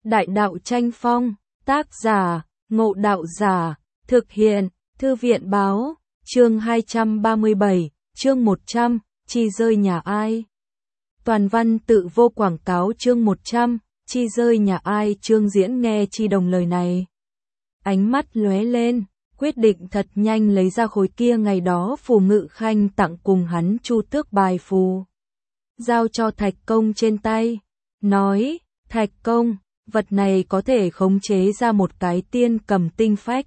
Đại đạo tranh phong, tác giả, Ngộ Đạo Giả, thực hiện, Thư viện báo, chương 237, chương 100, chi rơi nhà ai. Toàn văn tự vô quảng cáo chương 100, chi rơi nhà ai. Chương Diễn nghe Chi Đồng lời này. Ánh mắt lóe lên, quyết định thật nhanh lấy ra khối kia ngày đó Phù Ngự Khanh tặng cùng hắn Chu Tước bài phù. Giao cho Thạch Công trên tay, nói, Thạch Công, vật này có thể khống chế ra một cái tiên cầm tinh phách.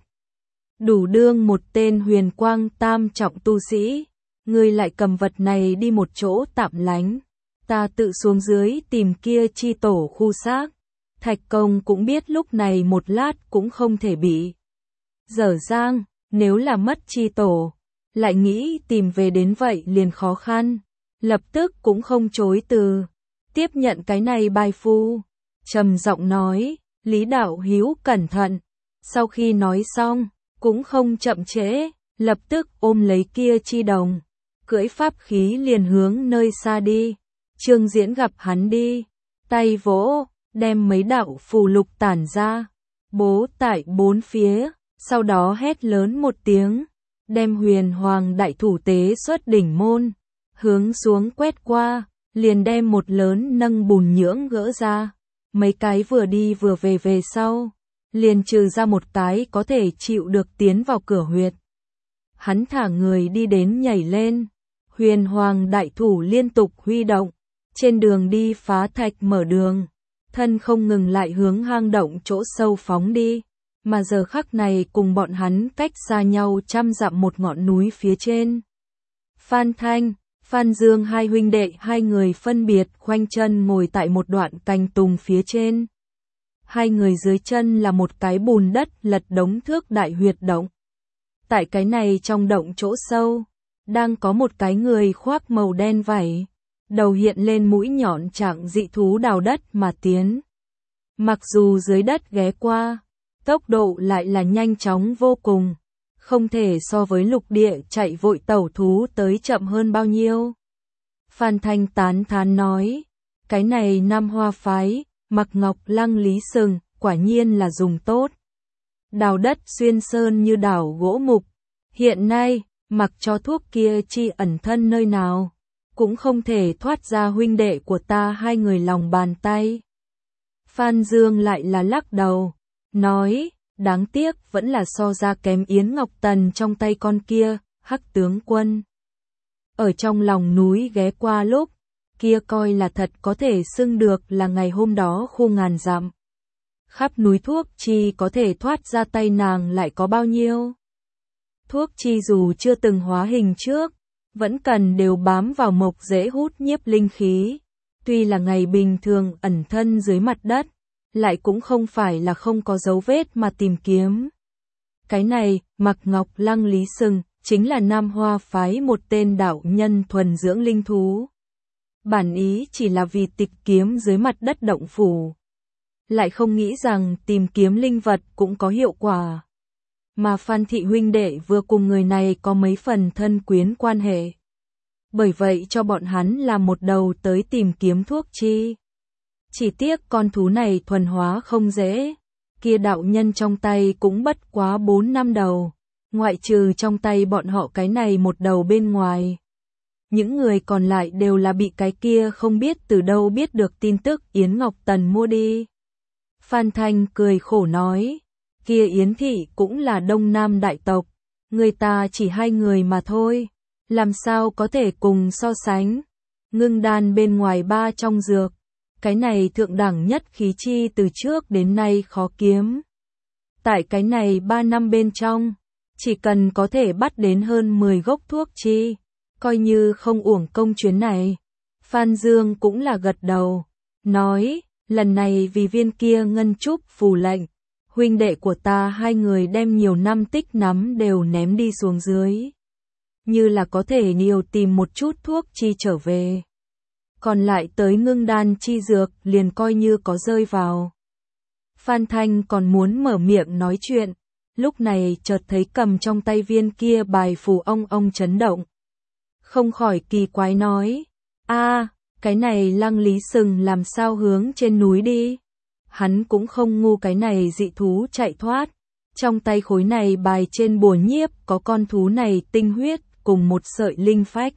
Đủ đương một tên huyền quang tam trọng tu sĩ, ngươi lại cầm vật này đi một chỗ tạm lánh. Ta tự xuống dưới tìm kia chi tổ khu xác. Thạch Công cũng biết lúc này một lát cũng không thể bị dở dang, nếu là mất chi tổ, lại nghĩ tìm về đến vậy liền khó khăn. Lập tức cũng không chối từ, tiếp nhận cái này bài phù, trầm giọng nói, Lý đạo hữu cẩn thận. Sau khi nói xong, cũng không chậm trễ, lập tức ôm lấy kia chi đồng, cưỡi pháp khí liền hướng nơi xa đi. Trương Diễn gặp hắn đi, tay vỗ, đem mấy đạo phù lục tản ra, bố tại bốn phía, sau đó hét lớn một tiếng, đem huyền hoàng đại thủ tế xuất đỉnh môn, hướng xuống quét qua, liền đem một lớn nâng bùn nhưỡng gỡ ra. Mấy cái vừa đi vừa về sau, liền trừ ra một cái có thể chịu được tiến vào cửa huyệt. Hắn thả người đi đến nhảy lên, huyền hoàng đại thủ liên tục huy động, trên đường đi phá thạch mở đường, thân không ngừng lại hướng hang động chỗ sâu phóng đi, mà giờ khắc này cùng bọn hắn cách xa nhau 100 dặm một ngọn núi phía trên. Phan Thanh, Phan Dương hai huynh đệ hai người phân biệt khoanh chân ngồi tại một đoạn cành tùng phía trên. Hai người dưới chân là một cái bùn đất lật đống thước đại huyệt động. Tại cái này trong động chỗ sâu, đang có một cái người khoác màu đen vảy, đầu hiện lên mũi nhọn trạng dị thú đào đất mà tiến. Mặc dù dưới đất ghé qua, tốc độ lại là nhanh chóng vô cùng, không thể so với lục địa chạy vội tẩu thú tới chậm hơn bao nhiêu. Phan Thanh tán thán nói, cái này Nam Hoa phái, Mặc Ngọc Lăng Lý Sừng, quả nhiên là dùng tốt. Đào đất xuyên sơn như đảo gỗ mục, hiện nay, mặc cho thuốc kia chi ẩn thân nơi nào, cũng không thể thoát ra huynh đệ của ta hai người lòng bàn tay. Phan Dương lại là lắc đầu, nói, đáng tiếc vẫn là so ra kém Yến Ngọc Tần trong tay con kia, Hắc tướng quân. Ở trong lòng núi ghé qua lúc, kia coi là thật có thể xưng được là ngày hôm đó khu ngàn dặm. Khắp núi thuốc chi có thể thoát ra tay nàng lại có bao nhiêu. Thuốc chi dù chưa từng hóa hình trước, vẫn cần đều bám vào mộc dễ hút nhiếp linh khí. Tuy là ngày bình thường ẩn thân dưới mặt đất, lại cũng không phải là không có dấu vết mà tìm kiếm. Cái này, Mặc Ngọc Lăng Lý Sừng, chính là Nam Hoa phái một tên đạo nhân thuần dưỡng linh thú. Bản ý chỉ là vì tịch kiếm dưới mặt đất động phủ. Lại không nghĩ rằng tìm kiếm linh vật cũng có hiệu quả. Mà Phan thị huynh đệ vừa cùng người này có mấy phần thân quyến quan hệ. Bởi vậy cho bọn hắn làm một đầu tới tìm kiếm thuốc chi. Chỉ tiếc con thú này thuần hóa không dễ. Kia đạo nhân trong tay cũng bất quá 4 năm đầu. Ngoại trừ trong tay bọn họ cái này một đầu bên ngoài. Những người còn lại đều là bị cái kia không biết từ đâu biết được tin tức Yến Ngọc Tần mua đi. Phan Thanh cười khổ nói, kia Yến thị cũng là Đông Nam đại tộc, người ta chỉ hai người mà thôi, làm sao có thể cùng so sánh. Ngưng đan bên ngoài ba trong dược, cái này thượng đẳng nhất khí chi từ trước đến nay khó kiếm. Tại cái này 3 năm bên trong, chỉ cần có thể bắt đến hơn 10 gốc thuốc chi, coi như không uổng công chuyến này. Phan Dương cũng là gật đầu, nói, lần này vì viên kia ngân trúc phù lệnh, huynh đệ của ta hai người đem nhiều năm tích nắm đều ném đi xuống dưới. Như là có thể nhiều tìm một chút thuốc chi trở về. Còn lại tới ngưng đan chi dược liền coi như có rơi vào. Phan Thanh còn muốn mở miệng nói chuyện, lúc này chợt thấy cầm trong tay viên kia bài phù ông chấn động. Không khỏi kỳ quái nói, cái này Lăng Lý Sừng làm sao hướng trên núi đi? hắn cũng không ngu cái này dị thú chạy thoát. Trong tay khối này bài trên bùa nhiếp có con thú này tinh huyết cùng một sợi linh phách.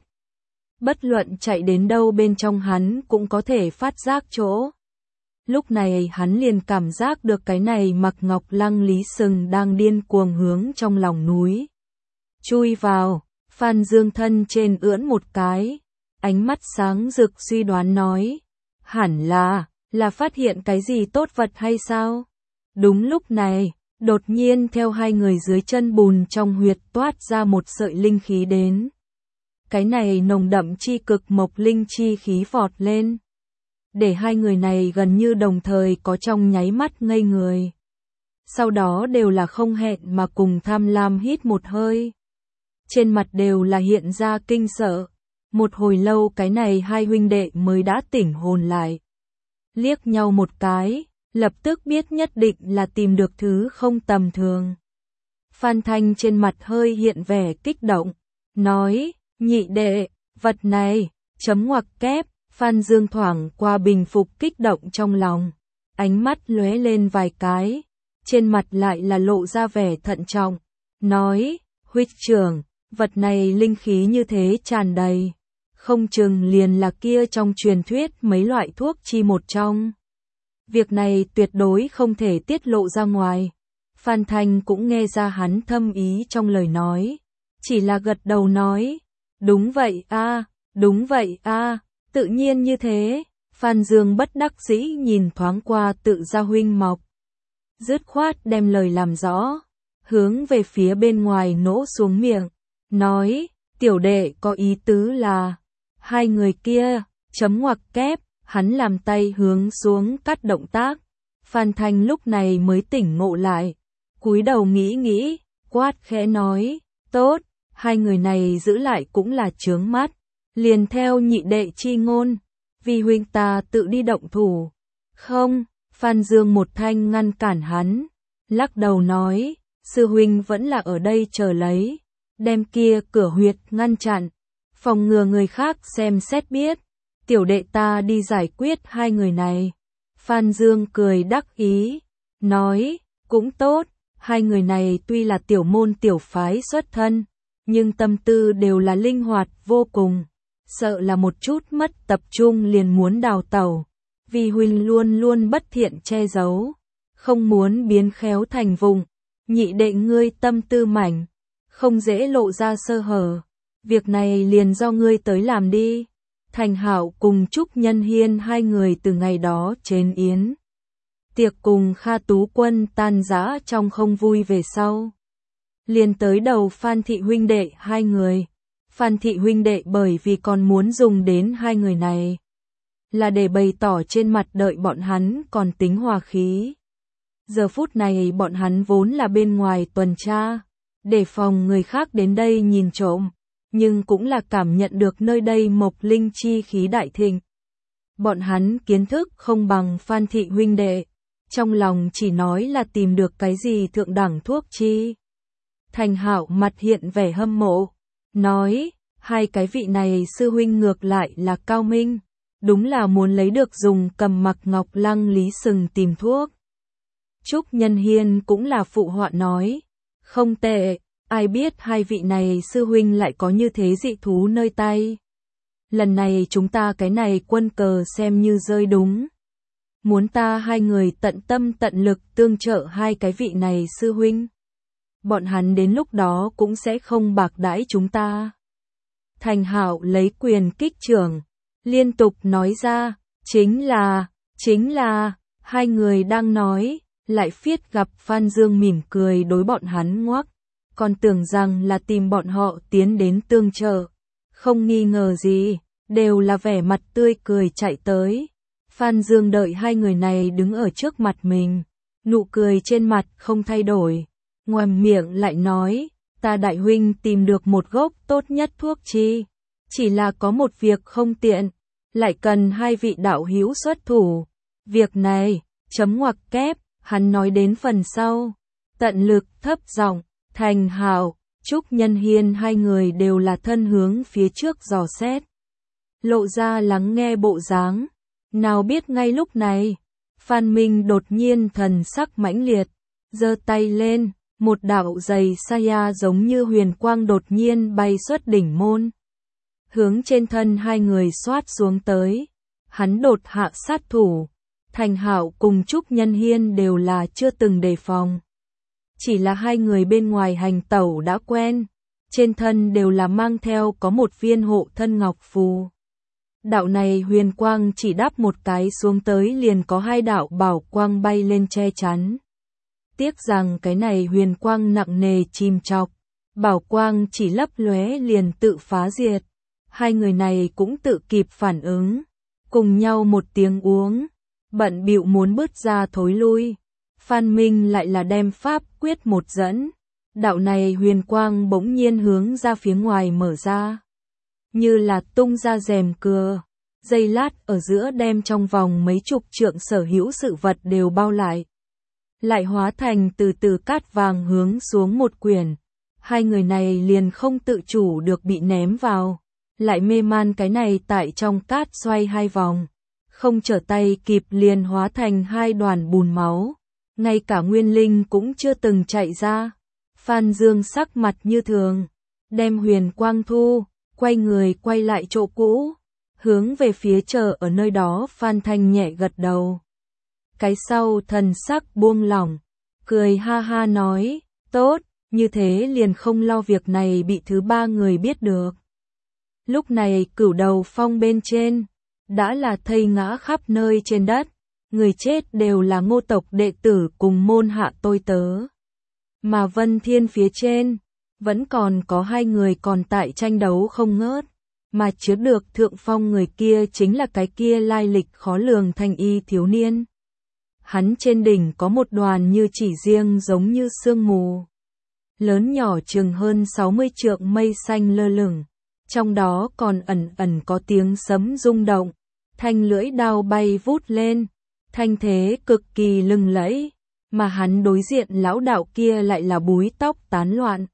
Bất luận chạy đến đâu bên trong hắn cũng có thể phát giác chỗ. Lúc này hắn liền cảm giác được cái này mặc ngọc lăng lý sừng đang điên cuồng hướng trong lòng núi. Chui vào, Phan Dương thân trên ưỡn một cái, ánh mắt sáng rực suy đoán nói. Hẳn là phát hiện cái gì tốt vật hay sao? Đúng lúc này, đột nhiên theo hai người dưới chân bùn trong huyệt toát ra một sợi linh khí đến. Cái này nồng đậm chi cực mộc linh chi khí vọt lên. Để hai người này gần như đồng thời có trong nháy mắt ngây người. Sau đó đều là không hẹn mà cùng tham lam hít một hơi. Trên mặt đều là hiện ra kinh sợ. Một hồi lâu cái này hai huynh đệ mới đã tỉnh hồn lại. Liếc nhau một cái, lập tức biết nhất định là tìm được thứ không tầm thường. Phan Thanh trên mặt hơi hiện vẻ kích động, nói, nhị đệ, vật này, chấm ngoặc kép. Phan Dương thoảng qua bình phục kích động trong lòng, ánh mắt lóe lên vài cái, trên mặt lại là lộ ra vẻ thận trọng, nói, huynh trưởng, vật này linh khí như thế tràn đầy, không chừng liền là kia trong truyền thuyết mấy loại thuốc chi một trong. Việc này tuyệt đối không thể tiết lộ ra ngoài. Phan Thanh cũng nghe ra hắn thâm ý trong lời nói, chỉ là gật đầu nói, đúng vậy a, đúng vậy a. Tự nhiên như thế, Phan Dương bất đắc dĩ nhìn thoáng qua Tự Gia huynh Mộc. Dứt khoát đem lời làm rõ, hướng về phía bên ngoài nỗ xuống miệng, nói, tiểu đệ có ý tứ là, hai người kia, chấm ngoặc kép, hắn làm tay hướng xuống cắt động tác. Phan Thanh lúc này mới tỉnh ngộ lại, cúi đầu nghĩ, quát khẽ nói, tốt, hai người này giữ lại cũng là chướng mắt. Liền theo nhị đệ chi ngôn, vì huynh ta tự đi động thủ. Không, Phan Dương một thanh ngăn cản hắn, lắc đầu nói, sư huynh vẫn là ở đây chờ lấy, đem kia cửa huyệt ngăn chặn, phòng ngừa người khác xem xét biết, tiểu đệ ta đi giải quyết hai người này. Phan Dương cười đắc ý, nói, cũng tốt, hai người này tuy là tiểu môn tiểu phái xuất thân, nhưng tâm tư đều là linh hoạt vô cùng. Sợ là một chút mất tập trung liền muốn đào tẩu, vì huynh luôn luôn bất thiện che giấu, không muốn biến khéo thành vùng, nhị đệ ngươi tâm tư mảnh, không dễ lộ ra sơ hở, việc này liền do ngươi tới làm đi. Thành Hạo cùng Trúc Nhân Hiên hai người từ ngày đó trên yến tiệc cùng Kha Tú Quân tan rã trong không vui về sau, liền tới đầu Phan thị huynh đệ hai người. Phan thị huynh đệ bởi vì còn muốn dùng đến hai người này, là để bày tỏ trên mặt đợi bọn hắn còn tính hòa khí. Giờ phút này bọn hắn vốn là bên ngoài tuần tra, để phòng người khác đến đây nhìn trộm, nhưng cũng là cảm nhận được nơi đây mộc linh chi khí đại thịnh. Bọn hắn kiến thức không bằng Phan thị huynh đệ, trong lòng chỉ nói là tìm được cái gì thượng đẳng thuốc chi. Thành Hạo mặt hiện vẻ hâm mộ, nói, hai cái vị này sư huynh ngược lại là cao minh, đúng là muốn lấy được dùng cầm mặc ngọc lăng lý sừng tìm thuốc. Trúc Nhân Hiên cũng là phụ họa nói, không tệ, ai biết hai vị này sư huynh lại có như thế dị thú nơi tay. Lần này chúng ta cái này quân cờ xem như rơi đúng. Muốn ta hai người tận tâm tận lực tương trợ hai cái vị này sư huynh. Bọn hắn đến lúc đó cũng sẽ không bạc đãi chúng ta. Thành Hạo lấy quyền kích trưởng, liên tục nói ra, chính là, hai người đang nói, lại phiết gặp Phan Dương mỉm cười đối bọn hắn ngoắc, còn tưởng rằng là tìm bọn họ tiến đến tương trợ. Không nghi ngờ gì, đều là vẻ mặt tươi cười chạy tới. Phan Dương đợi hai người này đứng ở trước mặt mình, nụ cười trên mặt không thay đổi, ngoàm miệng lại nói, ta đại huynh tìm được một gốc tốt nhất thuốc chi, chỉ là có một việc không tiện, lại cần hai vị đạo hữu xuất thủ. Việc này, chấm ngoặc kép, hắn nói đến phần sau, tận lực thấp giọng. Thành Hạo, Trúc Nhân Hiên hai người đều là thân hướng phía trước dò xét, lộ ra lắng nghe bộ dáng. Nào biết ngay lúc này, Phan Minh đột nhiên thần sắc mãnh liệt, giơ tay lên, một đạo giày saya giống như huyền quang đột nhiên bay xuất đỉnh môn. Hướng trên thân hai người xoát xuống tới, hắn đột hạ sát thủ, Thành Hạo cùng Trúc Nhân Hiên đều là chưa từng đề phòng. Chỉ là hai người bên ngoài hành tẩu đã quen, trên thân đều là mang theo có một viên hộ thân ngọc phù. Đạo này huyền quang chỉ đáp một cái xuống tới liền có hai đạo bảo quang bay lên che chắn. Tiếc rằng cái này huyền quang nặng nề chìm chọc, bảo quang chỉ lấp lóe liền tự phá diệt. Hai người này cũng tự kịp phản ứng, cùng nhau một tiếng uống, bận bịu muốn bước ra thối lui. Phan Minh lại là đem pháp quyết một dẫn, đạo này huyền quang bỗng nhiên hướng ra phía ngoài mở ra, như là tung ra rèm cưa, giây lát ở giữa đem trong vòng mấy chục trượng sở hữu sự vật đều bao lại hóa thành từ từ cát vàng hướng xuống một quyển. Hai người này liền không tự chủ được bị ném vào, lại mê man cái này tại trong cát xoay hai vòng, không trở tay kịp liền hóa thành hai đoàn bùn máu, ngay cả nguyên linh cũng chưa từng chạy ra. Phan Dương sắc mặt như thường, đem huyền quang thu, quay người quay lại chỗ cũ, hướng về phía chờ ở nơi đó. Phan Thanh nhẹ gật đầu, cái sau thần sắc buông lỏng, cười ha ha nói, tốt, như thế liền không lo việc này bị thứ ba người biết được. Lúc này Cửu Đầu Phong bên trên, đã là thây ngã khắp nơi trên đất, người chết đều là Ngô tộc đệ tử cùng môn hạ tôi tớ. Mà Vân Thiên phía trên, vẫn còn có hai người còn tại tranh đấu không ngớt, mà chứa được thượng phong người kia chính là cái kia lai lịch khó lường thanh y thiếu niên. Hắn trên đỉnh có một đoàn như chỉ riêng giống như sương mù, lớn nhỏ chừng hơn 60 trượng mây xanh lơ lửng, trong đó còn ẩn ẩn có tiếng sấm rung động, thanh lưỡi đao bay vút lên, thanh thế cực kỳ lừng lẫy, mà hắn đối diện lão đạo kia lại là búi tóc tán loạn,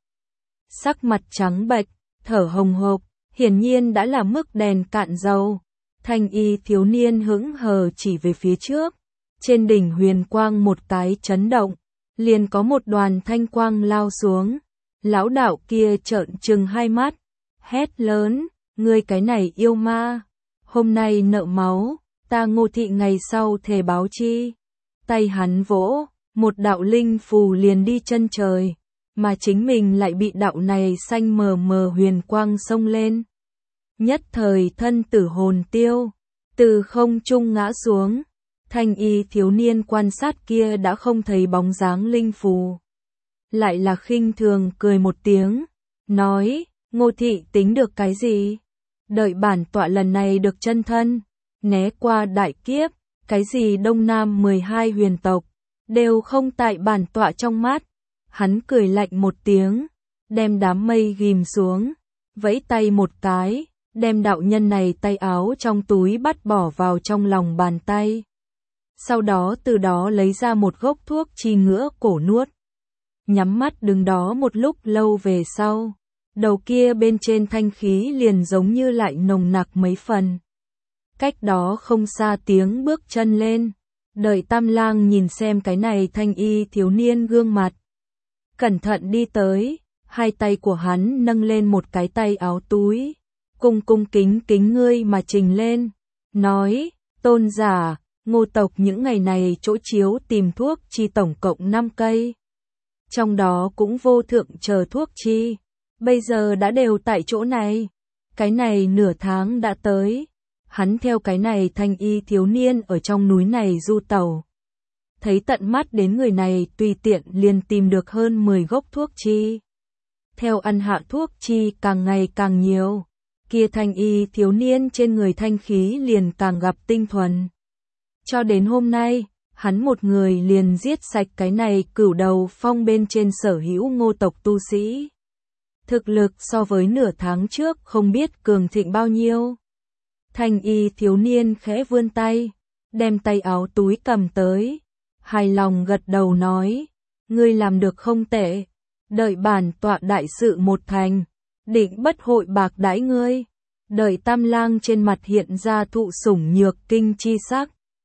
sắc mặt trắng bệch, thở hồng hộc, hiển nhiên đã là mức đèn cạn dầu. Thanh y thiếu niên hững hờ chỉ về phía trước, trên đỉnh huyền quang một cái chấn động, liền có một đoàn thanh quang lao xuống. Lão đạo kia trợn trừng hai mắt, hét lớn, ngươi cái này yêu ma, hôm nay nợ máu, ta Ngô thị ngày sau thề báo chi. Tay hắn vỗ, một đạo linh phù liền đi chân trời, mà chính mình lại bị đạo này xanh mờ mờ huyền quang xông lên. Nhất thời thân tử hồn tiêu, từ không trung ngã xuống. Thanh y thiếu niên quan sát kia đã không thấy bóng dáng linh phù, lại là khinh thường cười một tiếng, nói, Ngô thị tính được cái gì? Đợi bản tọa lần này được chân thân, né qua đại kiếp, cái gì Đông Nam 12 huyền tộc, đều không tại bản tọa trong mắt. Hắn cười lạnh một tiếng, đem đám mây ghim xuống, vẫy tay một cái, đem đạo nhân này tay áo trong túi bắt bỏ vào trong lòng bàn tay. Sau đó từ đó lấy ra một gốc thuốc chi ngữa cổ nuốt. Nhắm mắt đứng đó một lúc lâu về sau, đầu kia bên trên thanh khí liền giống như lại nồng nặc mấy phần. Cách đó không xa tiếng bước chân lên, đợi Tam Lang nhìn xem cái này thanh y thiếu niên gương mặt. Cẩn thận đi tới, hai tay của hắn nâng lên một cái tay áo túi, cung kính kính ngươi mà trình lên, nói, tôn giả, Ngô tộc những ngày này chỗ chiếu tìm thuốc chi tổng cộng 5 cây. Trong đó cũng vô thượng chờ thuốc chi, bây giờ đã đều tại chỗ này. Cái này nửa tháng đã tới, hắn theo cái này thanh y thiếu niên ở trong núi này du tẩu. Thấy tận mắt đến người này tùy tiện liền tìm được hơn 10 gốc thuốc chi. Theo ăn hạ thuốc chi càng ngày càng nhiều, kia thanh y thiếu niên trên người thanh khí liền càng gặp tinh thuần. Cho đến hôm nay, hắn một người liền giết sạch cái này Cửu Đầu Phong bên trên sở hữu Ngô tộc tu sĩ. Thực lực so với nửa tháng trước không biết cường thịnh bao nhiêu. Thanh y thiếu niên khẽ vươn tay, đem tay áo túi cầm tới, hài lòng gật đầu nói, ngươi làm được không tệ, đợi bản tọa đại sự một thành, định bất hội bạc đãi ngươi. Đợi Tam Lang trên mặt hiện ra thụ sủng nhược kinh chi sắc.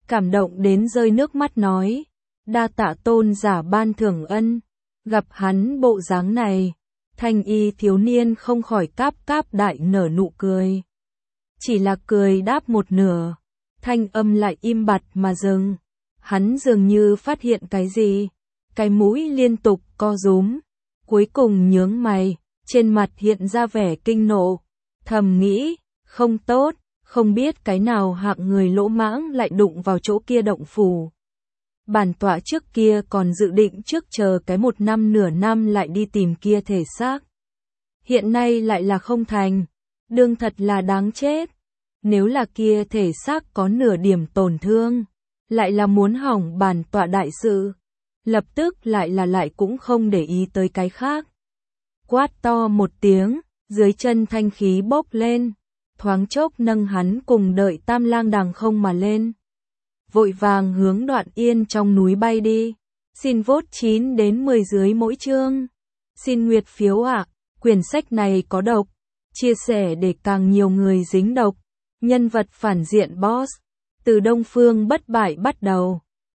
cảm động đến rơi nước mắt nói, đa tạ tôn giả ban thưởng ân. Gặp hắn bộ dáng này, thanh y thiếu niên không khỏi cáp cáp đại nở nụ cười. Chỉ là cười đáp một nửa, thanh âm lại im bặt mà dừng. Hắn dường như phát hiện cái gì, cái mũi liên tục co rúm, cuối cùng nhướng mày, trên mặt hiện ra vẻ kinh nộ, thầm nghĩ, không tốt, không biết cái nào hạng người lỗ mãng lại đụng vào chỗ kia động phủ. Bản tọa trước kia còn dự định trước chờ cái 1 năm nửa năm lại đi tìm kia thể xác. Hiện nay lại là không thành, đương thật là đáng chết. Nếu là kia thể xác có nửa điểm tổn thương, lại là muốn hỏng bản tọa đại sự. Lập tức lại cũng không để ý tới cái khác. Quát to một tiếng, dưới chân thanh khí bốc lên, thoáng chốc nâng hắn cùng đợi Tam Lang đằng không mà lên. Vội vàng hướng Đoạn Yên trong núi bay đi. Xin vote 9 đến 10 dưới mỗi chương. Xin nguyệt phiếu ạ. Quyển sách này có độc. Chia sẻ để càng nhiều người dính độc. Nhân vật phản diện boss. Từ Đông Phương bất bại bắt đầu.